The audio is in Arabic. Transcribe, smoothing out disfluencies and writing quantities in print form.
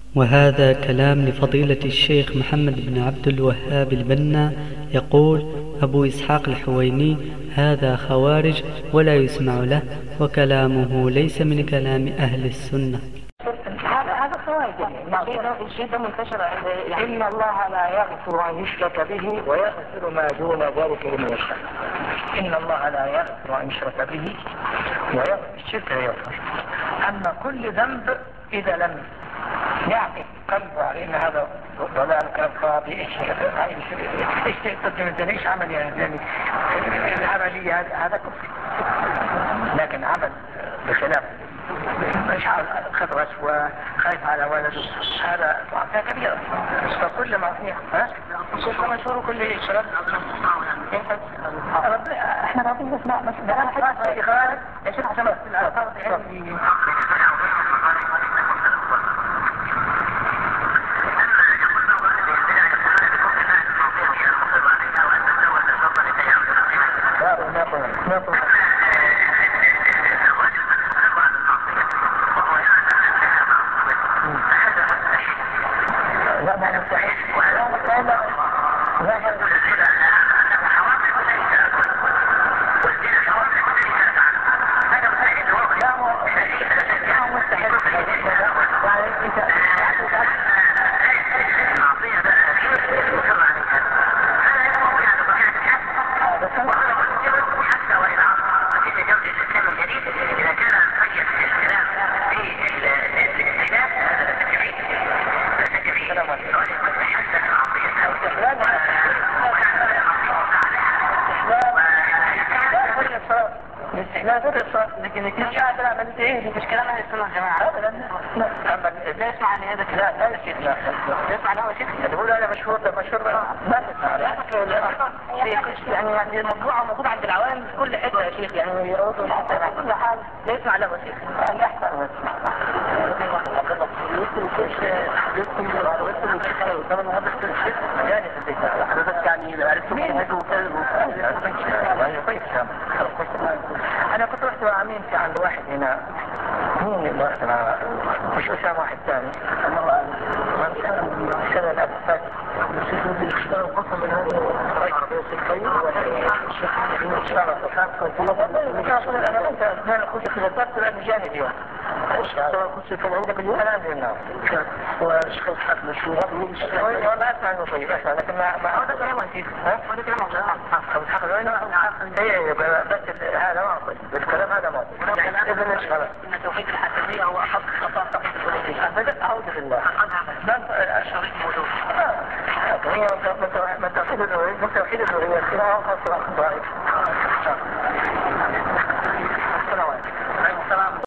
وهذا كلام لفضيلة الشيخ محمد بن عبد الوهاب البنا. يقول أبو إسحاق الحويني: هذا خوارج ولا يسمع له، وكلامه ليس من كلام أهل السنة. هذا خوارج. الشيء ده منتشر إن الله لا يغفر أن يشرك به ويغفر ما دون ذلك لمن يشاء. إن الله لا يغفر أن يشرك به ويغفر الشرك يغفر. أما كل ذنب إذا لم يعقد قلبه على إن هذا ضلال كلام فاضي، ايش تقدم؟ ايش عمل يعني العملية هذا كفر، لكن عمل بخلاف مش خذ رشوة، خايف على ولده، هذا معصية كبيرة. فكل معصية كل مشهور كل شرط احنا راضين نسمع مسألة إخراج يا شيخ حسن الألفاظ العلمي. لكن مش قادر اعمل ايه؟ مش كلام اهل السنه يا جماعه. لا يسمع عن هذا كلام، لا يا شيخ، لا يسمع له شيخ يقول انا مشهور ما تسمع يعني الموضوع موجود عند العوام في كل حته يا شيخ، يعني يقولوا حتى على كل حال لا يسمع له شيخ. يعني احسن أنا كنت رحت مع أمين عند واحد هنا، مين اللي رحت مع مش أسامة واحد ثاني، سنة الأسفل يشتغل قسم من هذا العربية السلطية أنا أنت أثناء الخصوص خلافات لأنه جانب يوم سواء كنت كان عندك اليوم أنا عندي النار وشخص حق مشهور ولا أسمع أنه طيب أسمع، لكن ما هذا كلام أنتيك هذا كلام الحق هي بس هذا ما أقول الكلام هذا ما أقول إذن إيش غلط إن توحيد الحاكمية هو أحق خطأ توحيد الألوهية أبدا أعوذ بالله الشريك موجود هي من توحيد الألوهية كما هو خاصة ضعيف